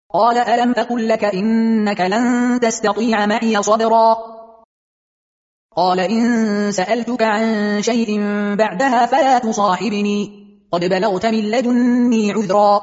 قال ألم أقل لك إنك لن تستطيع معي صبرا قال إن سألتك عن شيء بعدها فلا تصاحبني قد بلغت من لدني عذرا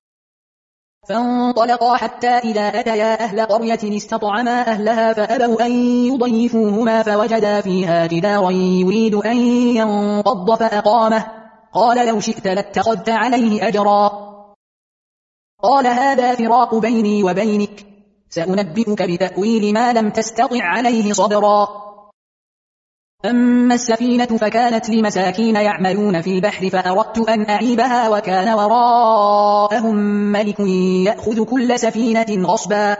فانطلقا حتى إذا أتيا أهل قرية استطعما أهلها فأبوا أن يضيفوهما فوجدا فيها جدارا يريد أن ينقض فأقامه قال لو شئت لاتخذت عليه أجرا قال هذا فراق بيني وبينك سأنبئك بتأويل ما لم تستطع عليه صبرا أما السفينة فكانت لمساكين يعملون في البحر فأردت أن أعيبها وكان وراءهم ملك يأخذ كل سفينة غصبا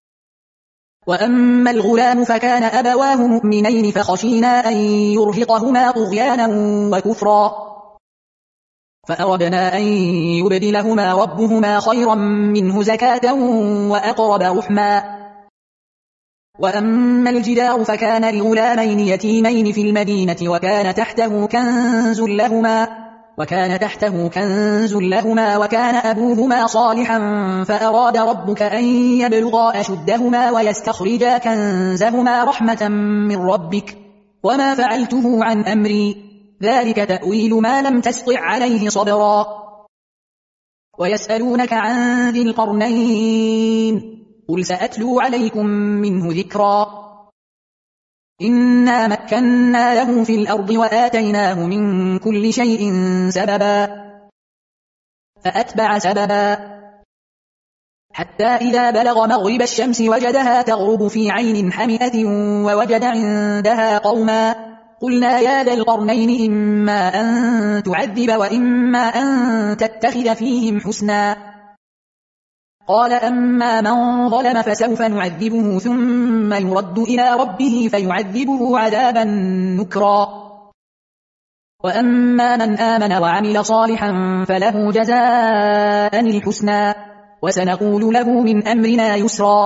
وأما الغلام فكان أبواه مؤمنين فخشينا أن يرهقهما طغيانا وكفرا فأردنا أن يبدلهما ربهما خيرا منه زكاة وأقرب رحما وأما الجدار فكان لغلامين يتيمين في المدينة وكان تحته كنز لهما وكان أبوهما صالحا فأراد ربك أن يبلغا أشدهما ويستخرجا كنزهما رحمة من ربك وما فعلته عن أمري ذلك تأويل ما لم تستطع عليه صبرا ويسألونك عن ذي القرنين قل سأتلو عليكم منه ذكرا إنا مكنا له في الأرض وآتيناه من كل شيء سببا فأتبع سببا حتى إذا بلغ مغرب الشمس وجدها تغرب في عين حمئة ووجد عندها قوما قلنا يا ذا القرنين إما أن تعذب وإما أن تتخذ فيهم حسنا قال أما من ظلم فسوف نعذبه ثم يرد إلى ربه فيعذبه عذابا نكرا وأما من آمن وعمل صالحا فله جزاء الحسنى وسنقول له من أمرنا يسرا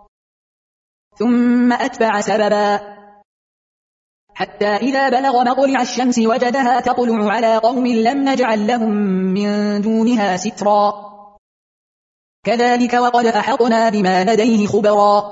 ثم أتبع سببا حتى إذا بلغ مطلع الشمس وجدها تطلع على قوم لم نجعل لهم من دونها سترا كذلك وقد أحطنا بما لديه خبرا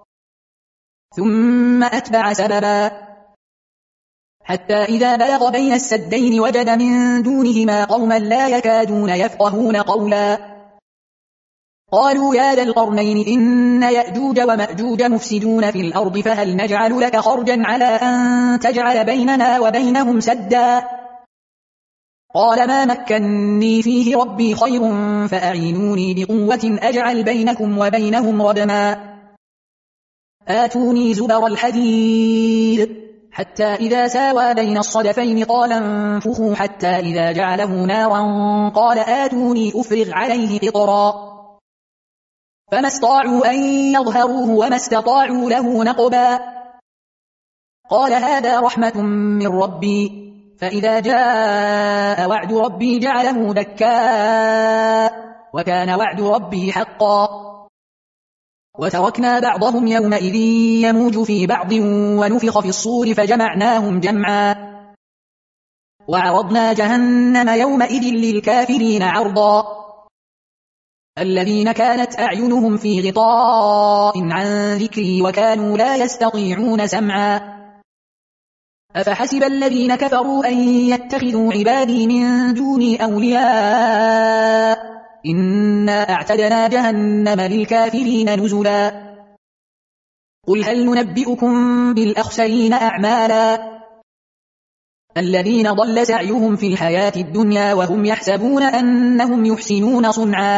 ثم أتبع سببا حتى إذا بلغ بين السدين وجد من دونهما قوما لا يكادون يفقهون قولا قالوا يا ذا القرنين إن يأجوج ومأجوج مفسدون في الأرض فهل نجعل لك خرجا على أن تجعل بيننا وبينهم سدا قال ما مكنني فيه ربي خير فأعينوني بقوة أجعل بينكم وبينهم ردما آتوني زبر الحديد حتى إذا ساوى بين الصدفين قال انفخوا حتى إذا جعله نارا قال آتوني أفرغ عليه قطرا فما استطاعوا أن يظهروه وما استطاعوا له نقبا قال هذا رحمة من ربي فإذا جاء وعد ربي جعله دكا وكان وعد ربي حقا وتركنا بعضهم يومئذ يموج في بعض ونفخ في الصور فجمعناهم جمعا وعرضنا جهنم يومئذ للكافرين عرضا الذين كانت أعينهم في غطاء عن ذكري وكانوا لا يستطيعون سمعا أفحسب الذين كفروا أن يتخذوا عبادي من دوني أولياء إنا أعتدنا جهنم للكافرين نزلا قل هل ننبئكم بالأخسرين أعمالا الذين ضل سعيهم في الحياة الدنيا وهم يحسبون أنهم يحسنون صنعا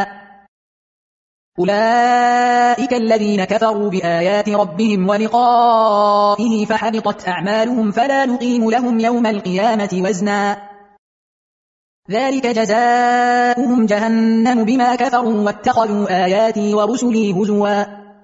أولئك الذين كفروا بآيات ربهم ولقائه فحبطت أعمالهم فلا نقيم لهم يوم القيامة وزنا ذلك جزاؤهم جهنم بما كفروا واتخذوا آياتي ورسلي هزوا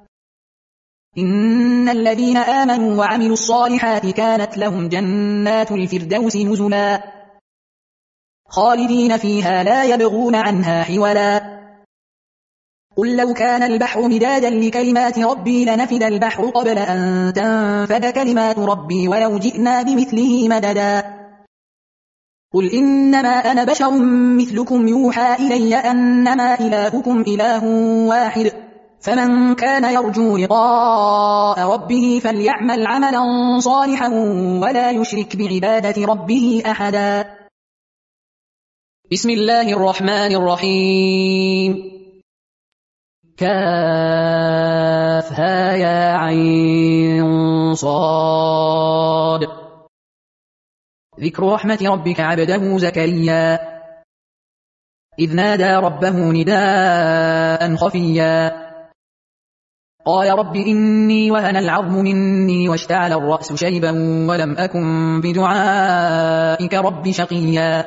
إن الذين آمنوا وعملوا الصالحات كانت لهم جنات الفردوس نزلا خالدين فيها لا يبغون عنها حولا قل لو كان البحر مدادا لكلمات ربي لنفد البحر قبل أن تنفد كلمات ربي ولو جئنا بمثله مددا قل إنما أنا بشر مثلكم يوحى إلي أنما إلهكم إله واحد فمن كان يرجو لقاء ربه فليعمل عملا صالحا ولا يشرك بعبادة ربه أحدا. بسم الله الرحمن الرحيم. كافها يا عين صاد. ذكر رحمة ربك عبده زكريا إذ نادى ربه نداء خفيا قال رب إني وهن العظم مني واشتعل الرأس شيبا ولم أكن بدعائك رب شقيا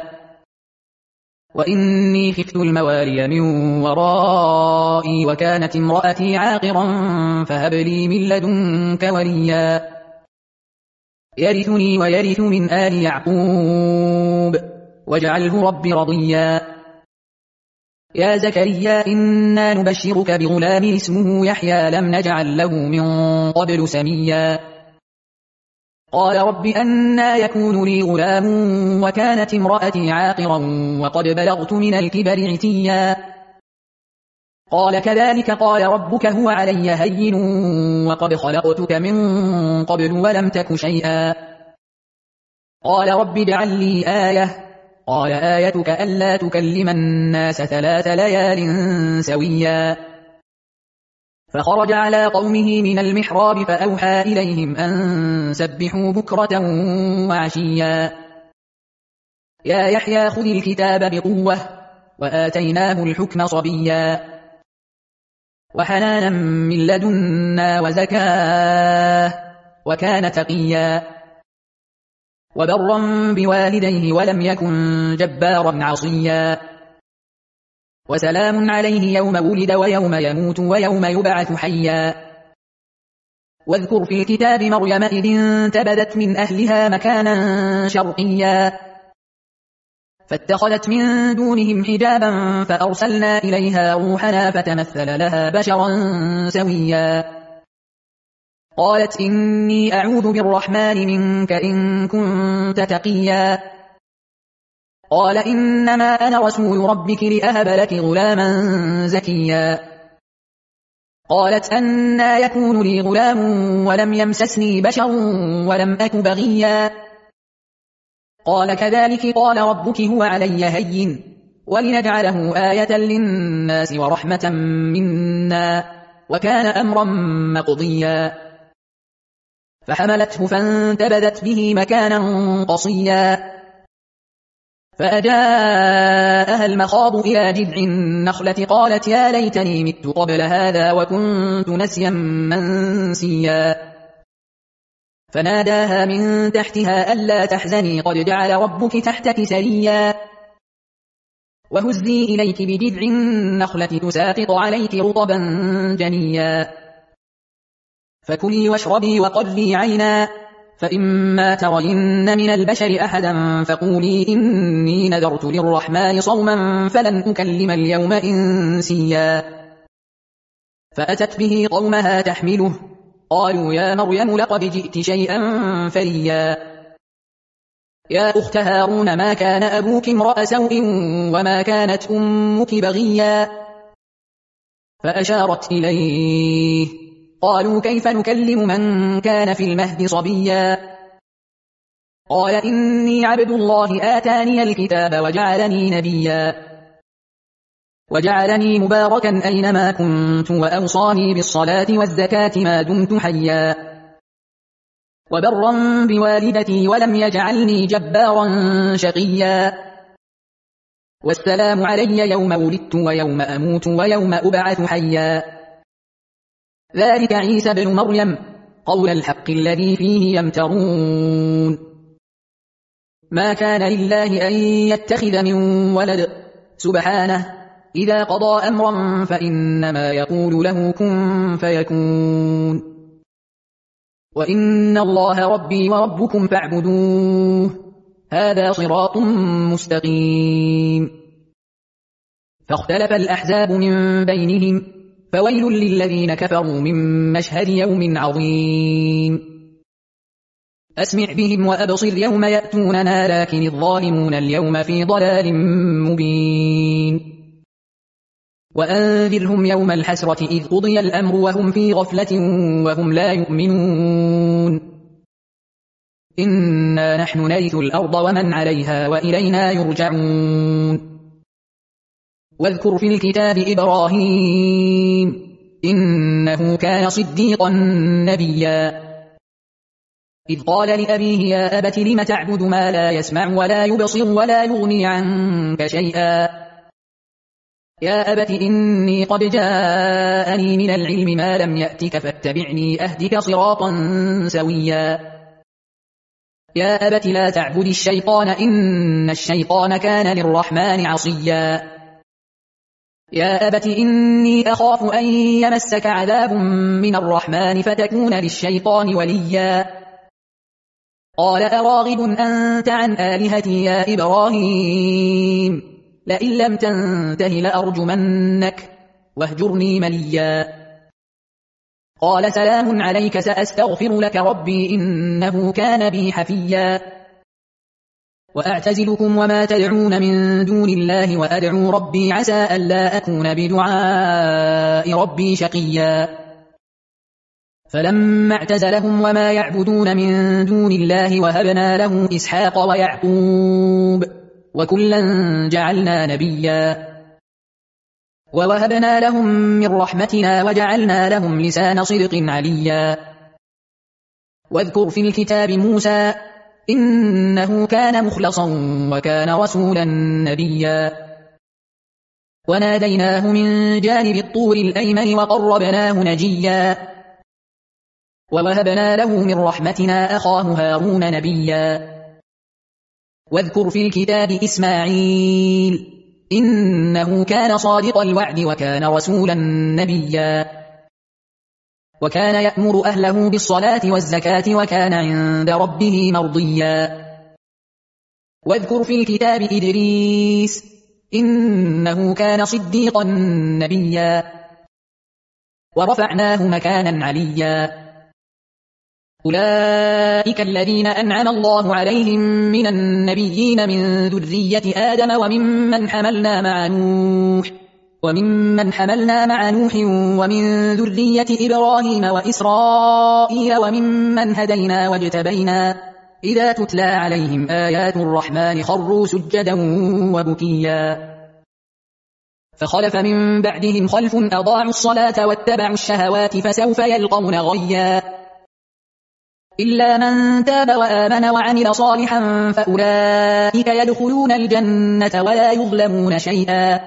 وإني خفت الموالي من ورائي وكانت امرأتي عاقرا فهب لي من لدنك وليا يرثني ويرث من آل يعقوب واجعله رب رضيا. يا زكريا إنا نبشرك بغلام اسمه يحيى لم نجعل له من قبل سميا قال رب أنى يكون لي غلام وكانت امرأتي عاقرا وقد بلغت من الكبر عتيا قال كذلك قال ربك هو علي هين وقد خلقتك من قبل ولم تك شيئا قال رب اجعل لي آية قال آيتك ألا تكلم الناس 3 ليال سويا فخرج على قومه من المحراب فأوحى إليهم أن سبحوا بكرة وعشيا يا يحيى خذ الكتاب بقوة وآتيناه الحكم صبيا وحنانا من لدنا وزكاه وكان تقيا وبرا بوالديه ولم يكن جبارا عصيا وسلام عليه يوم ولد ويوم يموت ويوم يبعث حيا واذكر في الكتاب مريم إذ انتبذت من أهلها مكانا شرقيا فاتخذت من دونهم حجابا فأرسلنا إليها روحنا فتمثل لها بشرا سويا قالت إني أعوذ بالرحمن منك إن كنت تقيا قال إنما أنا رسول ربك لأهب لك غلاما زكيا قالت أنى يكون لي غلام ولم يمسسني بشر ولم أك بغيا قال كذلك قال ربك هو علي هين ولنجعله آية للناس ورحمة منا وكان أمرا مقضيا فحملته فانتبذت به مكانا قصيا فأجاءها المخاض إلى جذع النخلة قالت يا ليتني مت قبل هذا وكنت نسيا منسيا فناداها من تحتها ألا تحزني قد جعل ربك تحتك سريا وهزي إليك بجذع النخلة تساقط عليك رطبا جنيا فكلي واشربي وقري عينا فإما ترين من البشر أحدا فقولي إني نذرت للرحمن صوما فلن أكلم اليوم إنسيا فأتت به قومها تحمله قالوا يا مريم لقد جئت شيئا فريا يا أخت هارون ما كان أبوك امرأ سوء وما كانت أمك بغيا فأشارت إليه قالوا كيف نكلم من كان في المهد صبيا قال إني عبد الله آتاني الكتاب وجعلني نبيا وجعلني مباركا أينما كنت وأوصاني بالصلاة والزكاة ما دمت حيا وبرا بوالدتي ولم يجعلني جبارا شقيا والسلام علي يوم ولدت ويوم أموت ويوم أبعث حيا ذلك عيسى بن مريم قول الحق الذي فيه يمترون ما كان لله أن يتخذ من ولد سبحانه إذا قضى أمرا فإنما يقول له كن فيكون وإن الله ربي وربكم فاعبدوه هذا صراط مستقيم فاختلف الأحزاب من بينهم فويل للذين كفروا من مشهد يوم عظيم أسمع بهم وأبصر يوم يأتوننا لكن الظالمون اليوم في ضلال مبين وأنذرهم يوم الحسرة إذ قضي الأمر وهم في غفلة وهم لا يؤمنون إنا نحن نرث الأرض ومن عليها وإلينا يرجعون واذكر في الكتاب إبراهيم إنه كان صديقا نبيا إذ قال لأبيه يا أبت لم تعبد ما لا يسمع ولا يبصر ولا يغني عنك شيئا يا أبت إني قد جاءني من العلم ما لم يأتك فاتبعني أهدك صراطا سويا يا أبت لا تعبد الشيطان إن الشيطان كان للرحمن عصيا يا أبت إني أخاف أن يمسك عذاب من الرحمن فتكون للشيطان وليا قال أراغب أنت عن آلهتي يا إبراهيم لئن لم تنته لأرجمنك واهجرني مليا قال سلام عليك سأستغفر لك ربي إنه كان بي حفيا وأعتزلكم وما تدعون من دون الله وأدعو ربي عسى ألا أكون بدعاء ربي شقيا فلما اعتزلهم وما يعبدون من دون الله وهبنا له إسحاق ويعقوب وكلا جعلنا نبيا ووهبنا لهم من رحمتنا وجعلنا لهم لسان صدق عليا واذكر في الكتاب موسى إنه كان مخلصا وكان رسولا نبيا وناديناه من جانب الطور الأيمن وقربناه نجيا ووهبنا له من رحمتنا أخاه هارون نبيا واذكر في الكتاب إسماعيل إنه كان صادق الوعد وكان رسولا نبيا وكان يأمر أهله بالصلاة والزكاة وكان عند ربه مرضيا واذكر في الكتاب إدريس إنه كان صديقا نبيا ورفعناه مكانا عليا أولئك الذين أنعم الله عليهم من النبيين من ذرية آدم وممن حملنا مع نوح ومن ذرية إبراهيم وإسرائيل وممن هدينا واجتبينا إذا تتلى عليهم آيات الرحمن خروا سجدا وبكيا فخلف من بعدهم خلف أضاعوا الصلاة واتبعوا الشهوات فسوف يلقون غيا إلا من تاب وآمن وعمل صالحا فأولئك يدخلون الجنة ولا يظلمون شيئا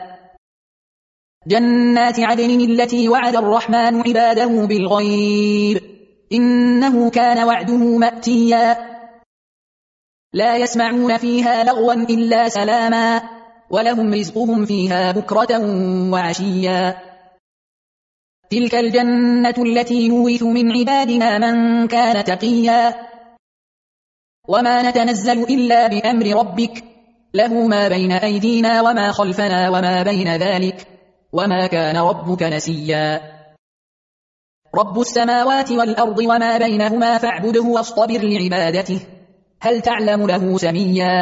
جنات عدن التي وعد الرحمن عباده بالغيب إنه كان وعده مأتيا لا يسمعون فيها لغوا إلا سلاما ولهم رزقهم فيها بكرة وعشيا تلك الجنة التي نورث من عبادنا من كان تقيا وما نتنزل إلا بأمر ربك له ما بين أيدينا وما خلفنا وما بين ذلك وما كان ربك نسيا رب السماوات والأرض وما بينهما فاعبده واصطبر لعبادته هل تعلم له سميا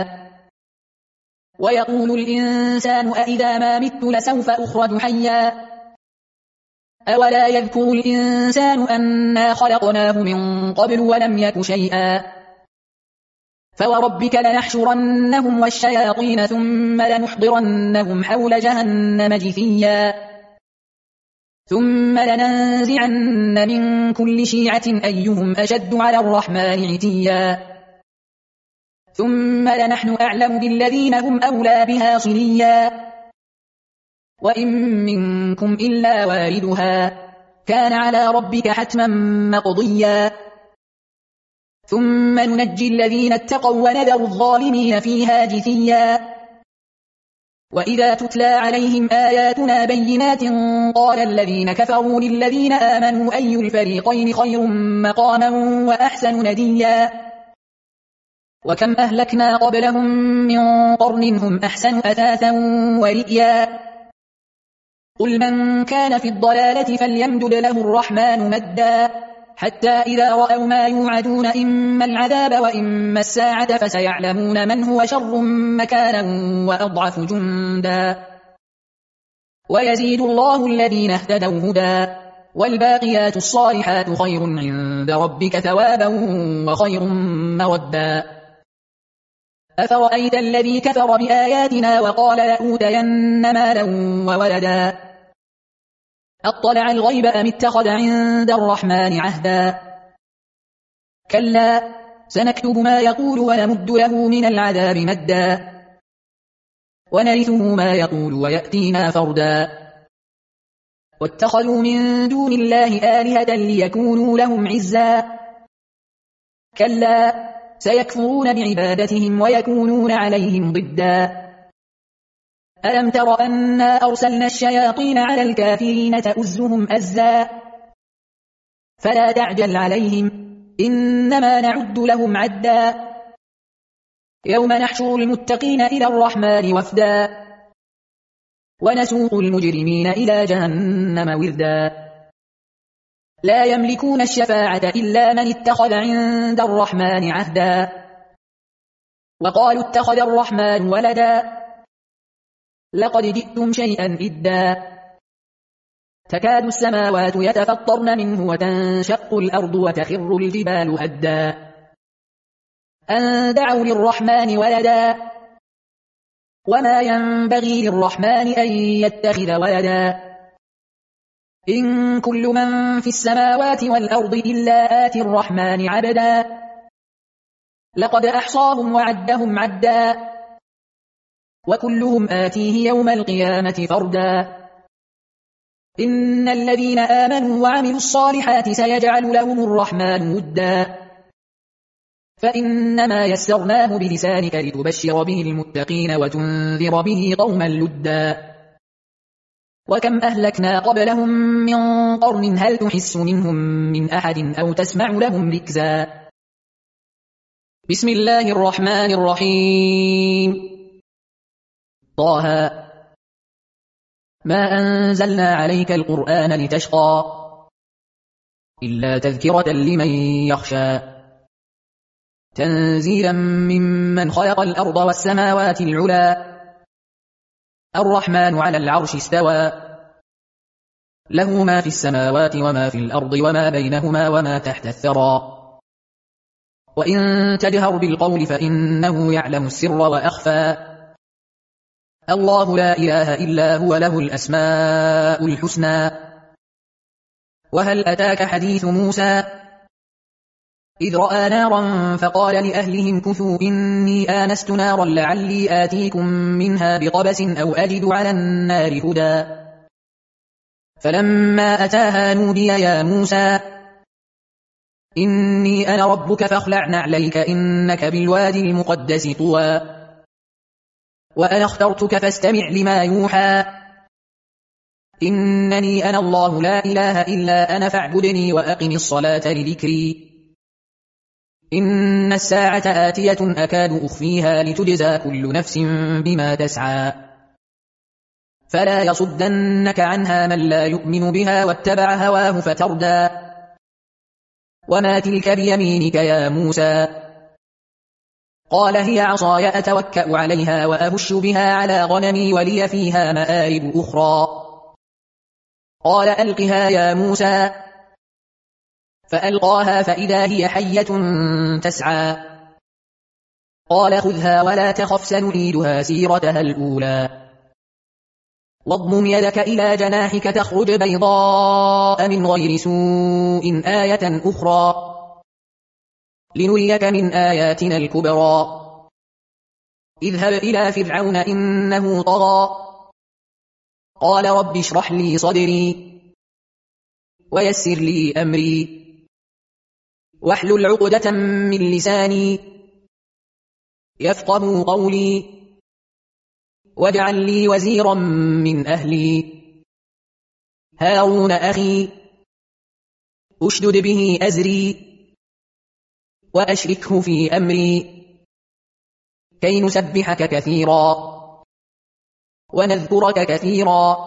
ويقول الإنسان أإذا ما مت لسوف أخرج حيا أولا يذكر الإنسان أنا خلقناه من قبل ولم يك شيئا فوربك لنحشرنهم والشياطين ثم لنحضرنهم حول جهنم جثيا ثم لننزعن من كل شيعة أيهم أشد على الرحمن عتيا ثم لنحن أعلم بالذين هم أولى بها صليا وإن منكم إلا واردها كان على ربك حتما مقضيا ثم ننجي الذين اتقوا ونذر الظالمين فيها جثيا وإذا تتلى عليهم آياتنا بينات قال الذين كفروا للذين آمنوا أي الفريقين خير مقاما وأحسن نديا وكم أهلكنا قبلهم من قرن هم أحسن أثاثا ورئيا قل من كان في الضلالة فليمدد له الرحمن مدا حتى إذا رأوا ما يوعدون إما العذاب وإما الساعة فسيعلمون من هو شر مكانا وأضعف جندا ويزيد الله الذين اهتدوا هدى والباقيات الصالحات خير عند ربك ثوابا وخير مودا أفرأيت الذي كفر بآياتنا وقال لأوتين مالا وولدا أطلع الغيب أم اتخذ عند الرحمن عهدا كلا سنكتب ما يقول ونمد له من العذاب مدا ونرثه ما يقول ويأتينا فردا واتخذوا من دون الله آلهة ليكونوا لهم عزا كلا سيكفرون بعبادتهم ويكونون عليهم ضدا ألم تر أنا أرسلنا الشياطين على الكافرين تؤزهم أزا فلا تعجل عليهم إنما نعد لهم عدا يوم نحشر المتقين إلى الرحمن وفدا ونسوق المجرمين إلى جهنم وردا لا يملكون الشفاعة إلا من اتخذ عند الرحمن عهدا وقالوا اتخذ الرحمن ولدا لقد جئتم شيئا إدا تكاد السماوات يتفطرن منه وتنشق الأرض وتخر الجبال هدا أن دعوا للرحمن ولدا وما ينبغي للرحمن أن يتخذ ولدا إن كل من في السماوات والأرض إلا آتي الرحمن عبدا لقد أحصاهم وعدهم عدا وكلهم آتيه يوم القيامة فردا إن الذين آمنوا وعملوا الصالحات سيجعل لهم الرحمن ودا فإنما يسرناه بلسانك لتبشر به المتقين وتنذر به قوما لدا وكم أهلكنا قبلهم من قرن هل تحس منهم من أحد أو تسمع لهم ركزا بسم الله الرحمن الرحيم طه ما أنزلنا عليك القرآن لتشقى إلا تذكرة لمن يخشى تنزيلا ممن خلق الأرض والسماوات العلا الرحمن على العرش استوى له ما في السماوات وما في الأرض وما بينهما وما تحت الثرى وإن تجهر بالقول فإنه يعلم السر وأخفى الله لا إله إلا هو له الأسماء الحسنى وهل أتاك حديث موسى إذ رأى نارا فقال لأهلهم كثوا إني آنست نارا لعلي آتيكم منها بقبس أو أجد على النار هدى فلما أتاها نودي يا موسى إني أنا ربك فاخلع نعليك إنك بالوادي المقدس طوى وأنا اخترتك فاستمع لما يوحى إنني أنا الله لا إله إلا أنا فاعبدني وأقم الصلاة لذكري إن الساعة آتية أكاد أخفيها لتجزى كل نفس بما تسعى فلا يصدنك عنها من لا يؤمن بها واتبع هواه فتردى وما تلك بيمينك يا موسى قال هي عصاي أتوكأ عليها وأهش بها على غنمي ولي فيها مآرب أخرى قال ألقها يا موسى فألقاها فإذا هي حية تسعى قال خذها ولا تخف سنعيدها سيرتها الأولى واضمم يدك إلى جناحك تخرج بيضاء من غير سوء آية أخرى لنريك من آياتنا الكبرى اذهب إلى فرعون إنه طغى قال رب اشرح لي صدري ويسر لي أمري واحلل عقدة من لساني يفقهوا قولي واجعل لي وزيرا من أهلي هارون أخي أشدد به أزري وأشركه في أمري كي نسبحك كثيرا ونذكرك كثيرا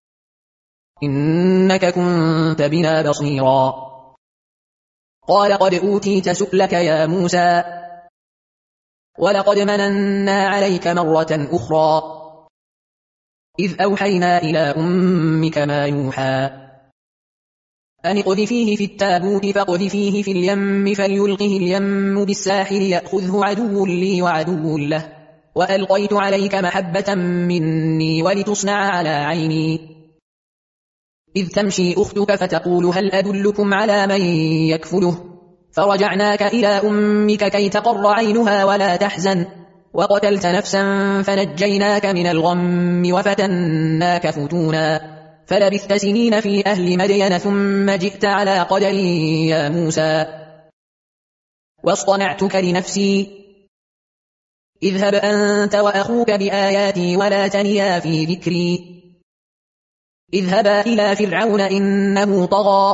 إنك كنت بنا بصيرا قال قد أوتيت سؤلك يا موسى ولقد مننا عليك مرة أخرى إذ أوحينا إلى أمك ما يوحى أن اقذفيه في التابوت فاقذفيه في اليم فليلقه اليم بالساحل يأخذه عدو لي وعدو له وألقيت عليك محبة مني ولتصنع على عيني إذ تمشي أختك فتقول هل أدلكم على من يكفله فرجعناك إلى أمك كي تقر عينها ولا تحزن وقتلت نفسا فنجيناك من الغم وفتناك فتونا فلبثت سنين في أهل مدين ثم جئت على قدري يا موسى واصطنعتك لنفسي اذهب أنت وأخوك بآياتي ولا تنيا في ذكري اذهبا إلى فرعون إنه طغى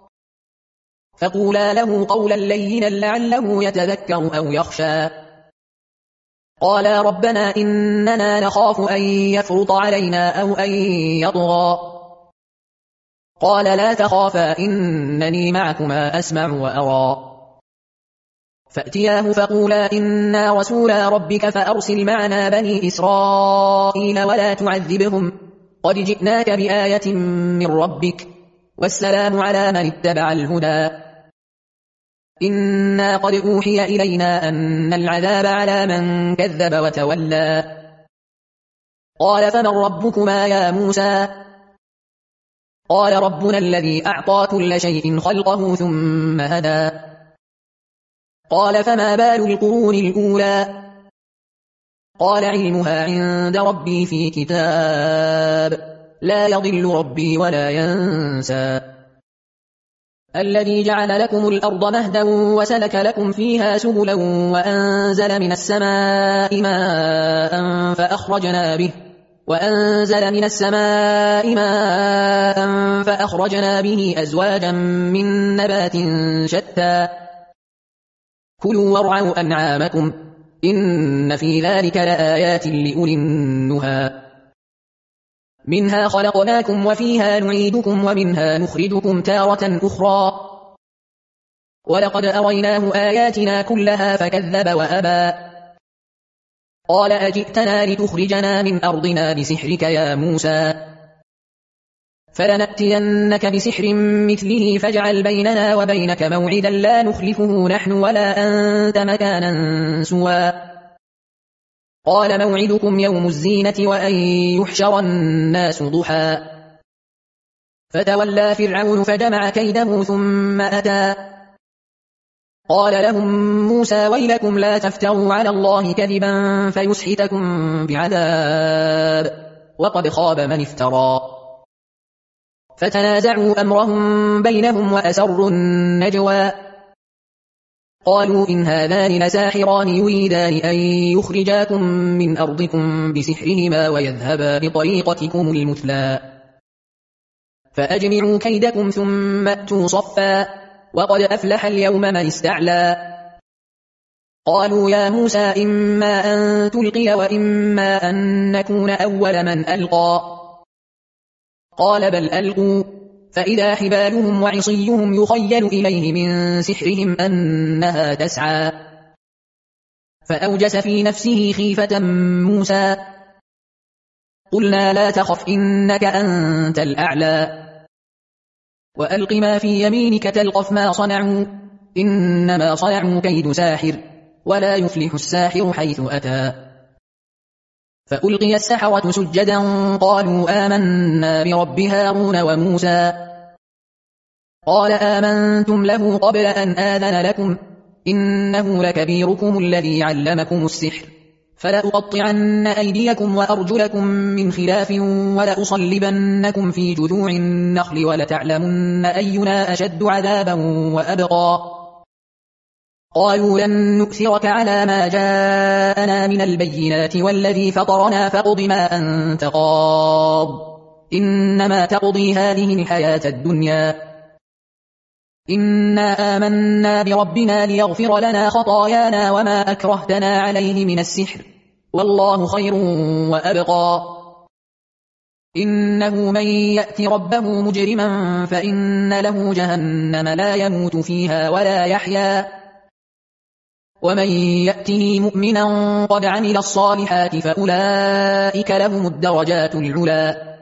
فقولا له قولا لينا لعله يتذكر أو يخشى قالا ربنا إننا نخاف أن يفرط علينا أو أن يطغى قال لا تخافا إنني معكما أسمع وأرى فأتياه فقولا إنا رسولا ربك فأرسل معنا بني إسرائيل ولا تعذبهم قد جئناك بآية من ربك والسلام على من اتبع الهدى إنا قد أوحي إلينا أن العذاب على من كذب وتولى قال فمن ربكما يا موسى قال ربنا الذي أعطى كل شيء خلقه ثم هدى قال فما بال القرون الأولى قال علمها عند ربي في كتاب لا يضل ربي ولا ينسى الذي جعل لكم الأرض مهدا وسلك لكم فيها سبلا وأنزل من السماء ماء فأخرجنا به أزواجا من نبات شتى كلوا وارعوا أنعامكم إن في ذلك لآيات لأولي النهى منها خلقناكم وفيها نعيدكم ومنها نخرجكم تارة أخرى ولقد أريناه آياتنا كلها فكذب وأبى قال أجئتنا لتخرجنا من أرضنا بسحرك يا موسى فلنأتينك بسحر مثله فاجعل بيننا وبينك موعدا لا نخلفه نحن ولا أنت مكانا سوى قال موعدكم يوم الزينة وأن يحشر الناس ضحى فتولى فرعون فجمع كيده ثم أتى قال لهم موسى ويلكم لا تفتروا على الله كذبا فيسحتكم بعذاب وقد خاب من افترى فتنازعوا أمرهم بينهم وأسروا النجوى قالوا إن هذان لساحران يريدان أن يخرجاكم من أرضكم بسحرهما ويذهبا بطريقتكم المثلى فأجمعوا كيدكم ثم أتوا صفا وقد أفلح اليوم من استعلى قالوا يا موسى إما أن تلقي وإما أن نكون أول من ألقى قال بل ألقوا فإذا حبالهم وعصيهم يخيل إليه من سحرهم أنها تسعى فأوجس في نفسه خيفة موسى قلنا لا تخف إنك أنت الأعلى وألق ما في يمينك تلقف ما صنعوا إنما صنعوا كيد ساحر ولا يفلح الساحر حيث أتى فألقي السحرة سجدا قالوا آمنا برب هارون وموسى قال آمنتم له قبل أن آذن لكم إنه لكبيركم الذي علمكم السحر فلأقطعن أيديكم وأرجلكم من خلاف ولأصلبنكم في جذوع النخل ولتعلمن أينا أشد عذابا وأبقى قالوا لن نؤثرك على ما جاءنا من البينات والذي فطرنا فاقض ما أنت قاض إنما تقضي هذه الحياة الدنيا إنا آمنا بربنا ليغفر لنا خطايانا وما أكرهتنا عليه من السحر والله خير وأبقى إنه من يأت ربه مجرما فإن له جهنم لا يموت فيها ولا يحيا ومن يأته مؤمنا قد عمل الصالحات فأولئك لهم الدرجات العلى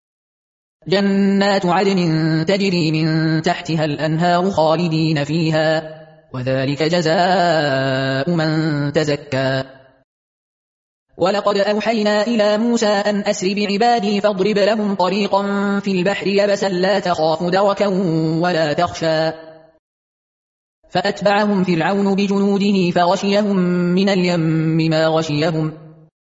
جنات عدن تجري من تحتها الأنهار خالدين فيها وذلك جزاء من تزكى ولقد أوحينا إلى موسى أن أسر بعبادي فاضرب لهم طريقا في البحر يبسا لا تخاف دركا ولا تخشى فأتبعهم فرعون بجنوده فغشيهم من اليم ما غشيهم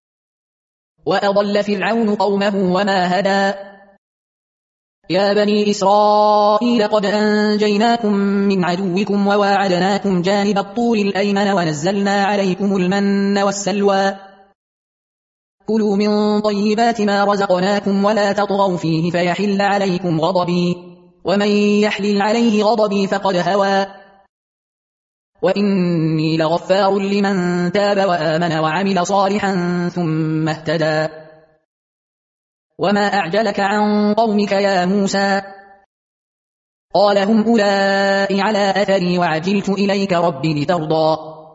وأضل فرعون قومه وما هدى يا بني إسرائيل قد أنجيناكم من عدوكم وواعدناكم جانب الطور الأيمن ونزلنا عليكم المن والسلوى كلوا من طيبات ما رزقناكم ولا تطغوا فيه فيحل عليكم غضبي ومن يحلل عليه غضبي فقد هوى وإني لغفار لمن تاب وآمن وعمل صالحا ثم اهتدى وما أعجلك عن قومك يا موسى قال هم أولئك على أثري وعجلت إليك ربي لترضى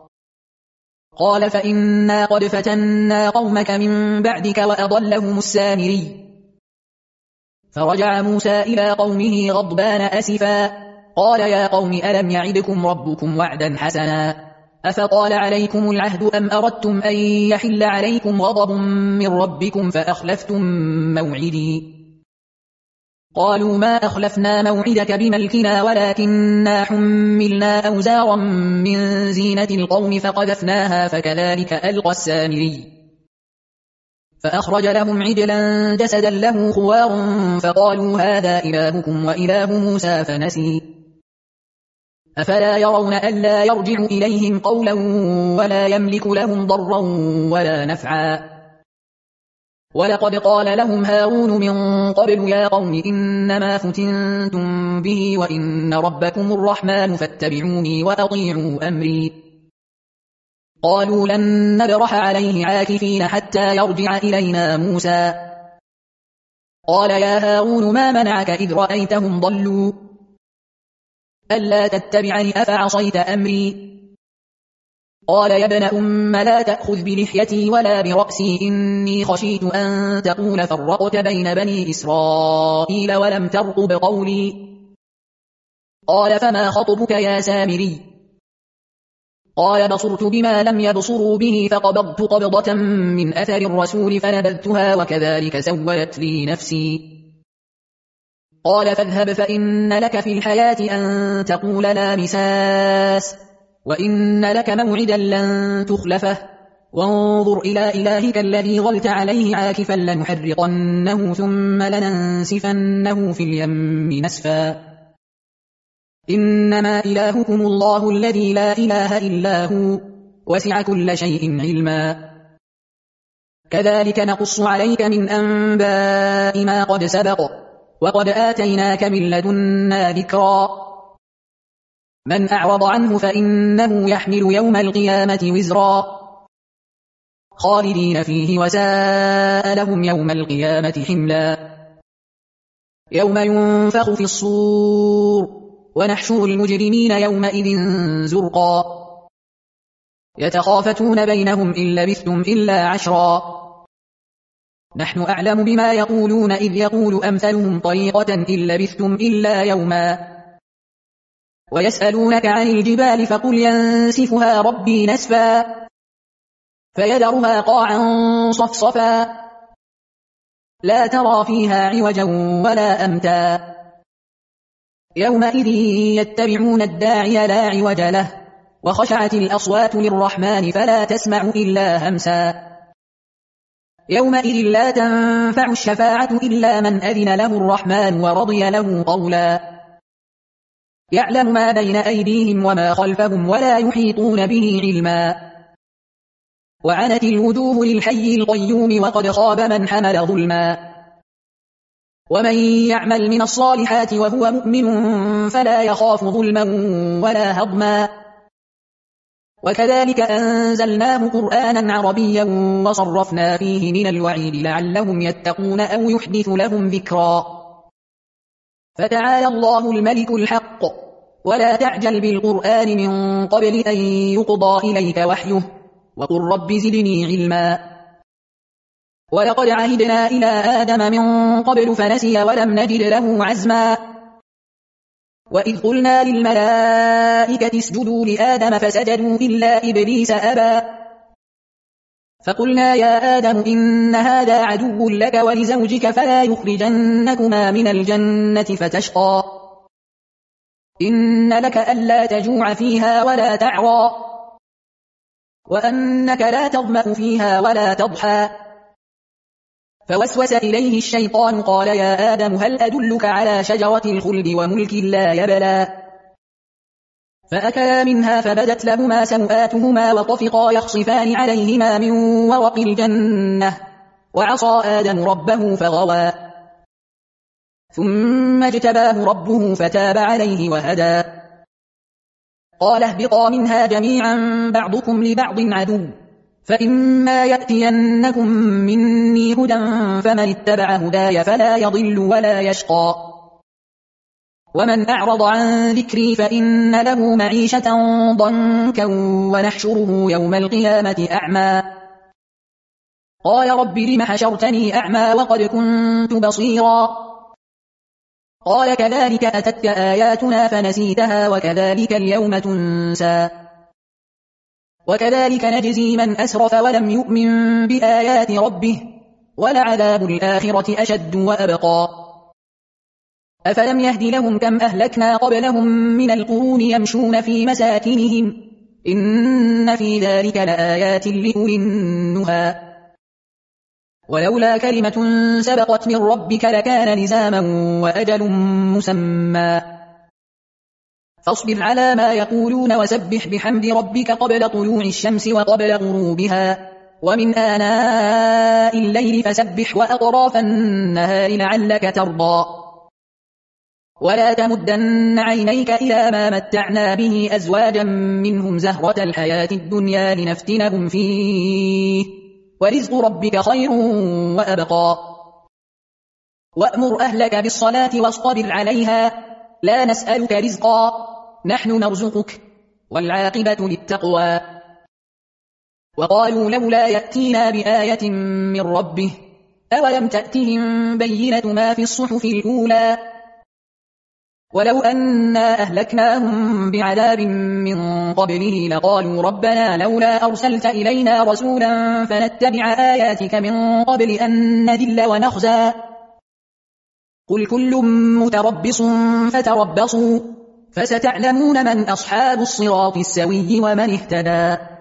قال فإنا قد فتنا قومك من بعدك وأضلهم السامري فرجع موسى إلى قومه غضبان أسفا قال يا قوم ألم يعدكم ربكم وعدا حسنا أفطال عليكم العهد أم أردتم أن يحل عليكم غضب من ربكم فأخلفتم موعدي قالوا ما أخلفنا موعدك بملكنا ولكننا حملنا أوزارا من زينة القوم فقذفناها فكذلك ألقى السامري فأخرج لهم عجلا جسدا له خوار فقالوا هذا إلهكم وإله موسى فنسي أفلا يرون ألا يرجع إليهم قولا ولا يملك لهم ضرا ولا نفعا ولقد قال لهم هارون من قبل يا قوم إنما فتنتم به وإن ربكم الرحمن فاتبعوني وأطيعوا أمري قالوا لن نبرح عليه عاكفين حتى يرجع إلينا موسى قال يا هارون ما منعك إذ رأيتهم ضلوا ألا تتبعني أفعصيت أمري قال يا ابن أم لا تأخذ بلحيتي ولا برأسي إني خشيت أن تقول فرقت بين بني إسرائيل ولم ترقب قولي قال فما خطبك يا سامري قال بصرت بما لم يبصروا به فقبضت قبضة من أثر الرسول فنبذتها وكذلك سولت لي نفسي قال فاذهب فإن لك في الحياة أن تقول لا مساس وإن لك موعدا لن تخلفه وانظر إلى إلهك الذي ظلت عليه عاكفا لنحرقنه ثم لننسفنه في اليم نسفا إنما إلهكم الله الذي لا إله إلا هو وسع كل شيء علما كذلك نقص عليك من أنباء ما قد سبق وقد آتيناك من لدنا ذكرا من أعرض عنه فإنه يحمل يوم القيامة وزرا خالدين فيه وساء لهم يوم القيامة حملا يوم ينفخ في الصور ونحشر المجرمين يومئذ زرقا يتخافتون بينهم إن لبثتم إلا عشرا نحن أعلم بما يقولون إذ يقول أمثلهم طريقة إن لبثتم إلا يوما ويسألونك عن الجبال فقل ينسفها ربي نسفا فيذرها قاعا صفصفا لا ترى فيها عوجا ولا أمتا يومئذ يتبعون الداعي لا عوج له وخشعت الأصوات للرحمن فلا تسمع إلا همسا يومئذ لا تنفع الشفاعة إلا من أذن له الرحمن ورضي له قولا يعلم ما بين أيديهم وما خلفهم ولا يحيطون به علما وعنت الوجوه للحي القيوم وقد خاب من حمل ظلما ومن يعمل من الصالحات وهو مؤمن فلا يخاف ظلما ولا هضما وكذلك أنزلناه قرآنا عربيا وصرفنا فيه من الوعيد لعلهم يتقون أو يحدث لهم ذكرا فتعالى الله الملك الحق ولا تعجل بالقرآن من قبل أن يقضى إليك وحيه وقل رب زدني علما. ولقد عهدنا إلى آدم من قبل فنسي ولم نجد له عزما. وإذ قلنا للملائكة اسجدوا لآدم فسجدوا إلا إبليس أبى. فقلنا يا آدم إن هذا عدو لك ولزوجك فلا يخرجنكما من الجنة فتشقى. إن لك ألا تجوع فيها ولا تعرى وأنك لا تظمأ فيها ولا تضحى. فوسوس إليه الشيطان قال يا آدم هل أدلك على شجرة الخلد وملك لا يبلى. فأكلا منها فبدت لهما سوآتهما وطفقا يخصفان عليهما من ورق الجنة وعصى آدم ربه فغوى. ثم اجتباه ربه فتاب عليه وهدى. قال اهبطا منها جميعا بعضكم لبعض عدو فإما يأتينكم مني هدى فمن اتبع هداي فلا يضل ولا يشقى. ومن أعرض عن ذكري فإن له معيشة ضنكا ونحشره يوم القيامة أعمى. قال رب لم حشرتني أعمى وقد كنت بصيرا. قال كذلك أتتك آياتنا فنسيتها وكذلك اليوم تنسى. وكذلك نجزي من أسرف ولم يؤمن بآيات ربه ولعذاب الآخرة أشد وأبقى. أفلم يهد لهم كم أهلكنا قبلهم من القرون يمشون في مساكنهم إن في ذلك لآيات لأولي النهى. ولولا كلمة سبقت من ربك لكان لزاما وأجل مسمى. فاصبر على ما يقولون وسبح بحمد ربك قبل طلوع الشمس وقبل غروبها ومن آناء الليل فسبح وأطراف النهار لعلك ترضى. ولا تمدن عينيك إلى ما متعنا به أزواجا منهم زهرة الحياة الدنيا لنفتنهم فيه ورزق ربك خير وأبقى. وأمر أهلك بالصلاة واصطبر عليها لا نسألك رزقا نحن نرزقك والعاقبة للتقوى. وقالوا لولا يأتينا بآية من ربه أولم تأتهم بينة ما في الصحف الأولى. ولو أنا أهلكناهم بعذاب من قبله لقالوا ربنا لولا أرسلت إلينا رسولا فنتبع آياتك من قبل أن نذل ونخزى. قل كل متربص فتربصوا فستعلمون من أصحاب الصراط السوي ومن اهتدى.